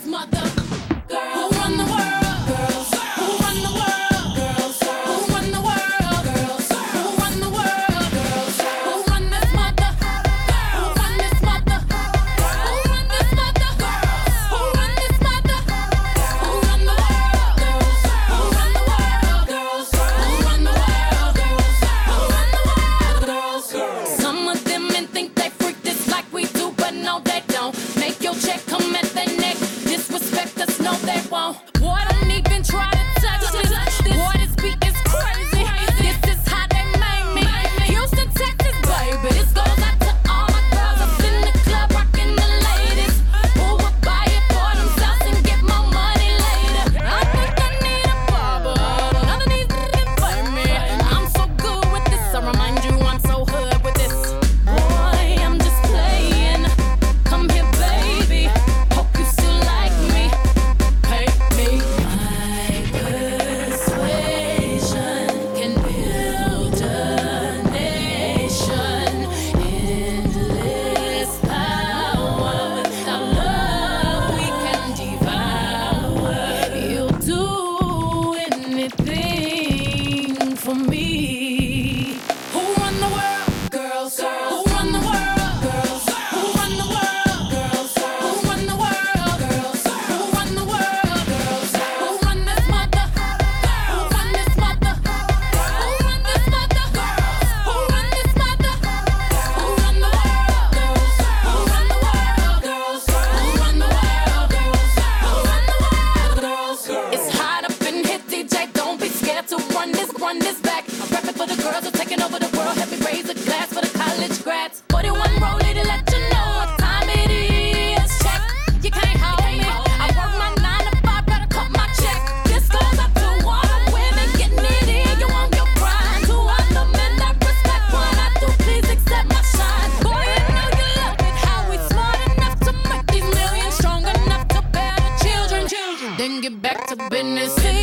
mother. Who run the world? Girls. Who run the world? Girls. Who run the world? Girls. Who run the world? Girls. Who run this mother? Who run this mother? Who run this mother? Who run this mother? Who run the world? Girls. Who run the world? Girls. Who run the world? Girls. Who run the world? Girls. Some of them men think they freak this like we do, but no they don't. Make your check come at their neck. Disrespect us, no they won't. Boy, don't even try to touch this. Boy, this beat is crazy. This is how they made me. Houston, Texas, baby. This goes out to all my girls up in the club, rocking the ladies. Who would buy it for themselves and get more money later? I think I need a barber. None of these niggas play me. I'm so good with this. I remind you I'm so hood with this. Boy, I'm just playing. Come here, baby. Hope you still like me. Pay me. My persuasion can build a nation. Endless power. Without love, we can devour. You'll do anything for me. Who run the world? Girls. Who run the world? Girls. Who run the world? Girls. Who run the world? Girls. Who run the world? Girls. Who run this mother? Who run this mother? Who run this mother? Who run this mother? Who run the world? Girls. Who run the world? Girls. Who run the world? Girls. Who run the world? Girls. It's hot up in here, DJ. Don't be scared to run this back. I'm rapping for the girls who are taking over the world. Help me raise a glass for the college grads. 41 rollie to let you know what time it is. Check, you can't hold me. I work my 9 to 5, gotta cut my check. This goes up to all the women getting it in. You want your grind. To all the men that respect what I do, please accept my shine. Boy, you know you love it. How we smart enough to make these millions, strong enough to bear the children. Then get back to business.